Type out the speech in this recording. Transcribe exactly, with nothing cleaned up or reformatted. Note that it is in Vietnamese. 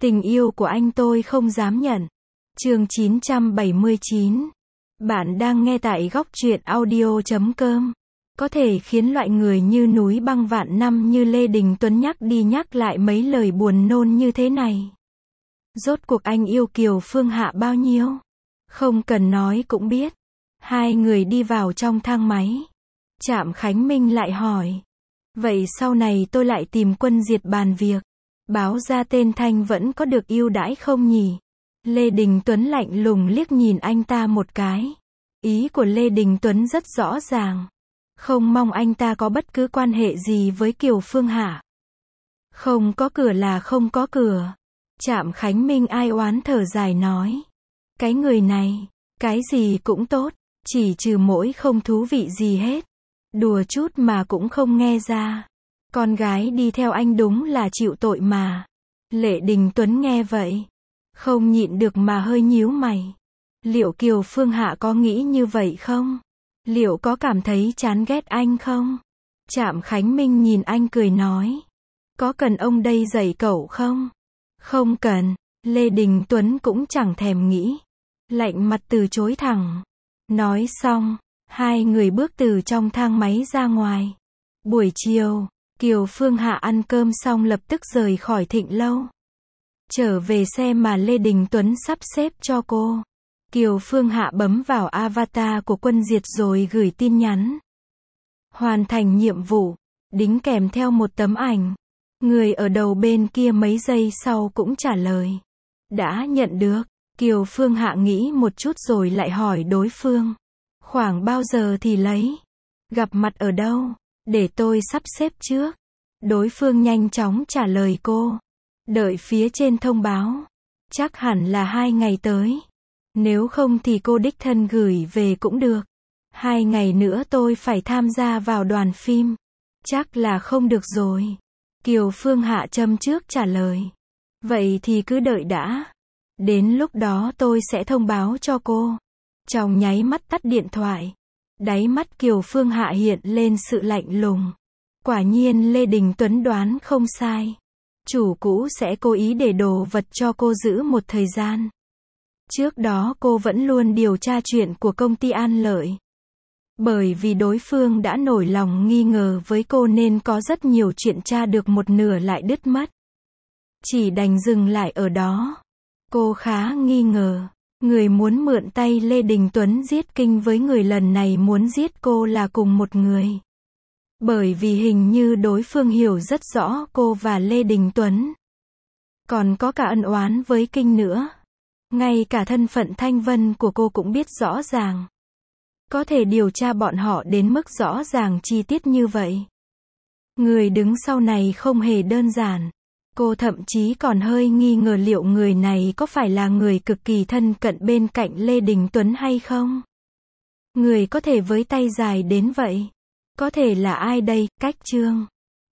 Tình yêu của anh tôi không dám nhận. Chương chín trăm bảy mươi chín. Bạn đang nghe tại góc truyện audio chấm com. Có thể khiến loại người như núi băng vạn năm như Lê Đình Tuấn nhắc đi nhắc lại mấy lời buồn nôn như thế này. Rốt cuộc anh yêu Kiều Phương Hạ bao nhiêu? Không cần nói cũng biết. Hai người đi vào trong thang máy. Trạm Khánh Minh lại hỏi. Vậy sau này tôi lại tìm Quân Diệt bàn việc. Báo ra tên Thanh vẫn có được ưu đãi không nhỉ? Lê Đình Tuấn lạnh lùng liếc nhìn anh ta một cái. Ý của Lê Đình Tuấn rất rõ ràng. Không mong anh ta có bất cứ quan hệ gì với Kiều Phương Hạ. Không có cửa là không có cửa. Trạm Khánh Minh ai oán thở dài nói. Cái người này, cái gì cũng tốt, chỉ trừ mỗi không thú vị gì hết. Đùa chút mà cũng không nghe ra. Con gái đi theo anh đúng là chịu tội mà. Lê Đình Tuấn nghe vậy, không nhịn được mà hơi nhíu mày. Liệu Kiều Phương Hạ có nghĩ như vậy không? Liệu có cảm thấy chán ghét anh không? Trạm Khánh Minh nhìn anh cười nói. Có cần ông đây dạy cậu không? Không cần. Lê Đình Tuấn cũng chẳng thèm nghĩ. Lạnh mặt từ chối thẳng. Nói xong, hai người bước từ trong thang máy ra ngoài. Buổi chiều, Kiều Phương Hạ ăn cơm xong lập tức rời khỏi Thịnh Lâu. Trở về xe mà Lê Đình Tuấn sắp xếp cho cô. Kiều Phương Hạ bấm vào avatar của Quân Diệt rồi gửi tin nhắn. Hoàn thành nhiệm vụ, đính kèm theo một tấm ảnh. Người ở đầu bên kia mấy giây sau cũng trả lời. Đã nhận được. Kiều Phương Hạ nghĩ một chút rồi lại hỏi đối phương. Khoảng bao giờ thì lấy? Gặp mặt ở đâu? Để tôi sắp xếp trước. Đối phương nhanh chóng trả lời cô. Đợi phía trên thông báo. Chắc hẳn là hai ngày tới. Nếu không thì cô đích thân gửi về cũng được. Hai ngày nữa tôi phải tham gia vào đoàn phim. Chắc là không được rồi. Kiều Phương Hạ châm trước trả lời. Vậy thì cứ đợi đã. Đến lúc đó tôi sẽ thông báo cho cô. Trong nháy mắt tắt điện thoại. Đáy mắt Kiều Phương Hạ hiện lên sự lạnh lùng. Quả nhiên Lê Đình Tuấn đoán không sai. Chủ cũ sẽ cố ý để đồ vật cho cô giữ một thời gian. Trước đó cô vẫn luôn điều tra chuyện của công ty An Lợi. Bởi vì đối phương đã nổi lòng nghi ngờ với cô nên có rất nhiều chuyện tra được một nửa lại đứt mất. Chỉ đành dừng lại ở đó. Cô khá nghi ngờ. Người muốn mượn tay Lê Đình Tuấn giết Kinh với người lần này muốn giết cô là cùng một người. Bởi vì hình như đối phương hiểu rất rõ cô và Lê Đình Tuấn. Còn có cả ân oán với Kinh nữa. Ngay cả thân phận Thanh Vân của cô cũng biết rõ ràng. Có thể điều tra bọn họ đến mức rõ ràng chi tiết như vậy. Người đứng sau này không hề đơn giản. Cô thậm chí còn hơi nghi ngờ liệu người này có phải là người cực kỳ thân cận bên cạnh Lê Đình Tuấn hay không? Người có thể với tay dài đến vậy. Có thể là ai đây? Cách Trương.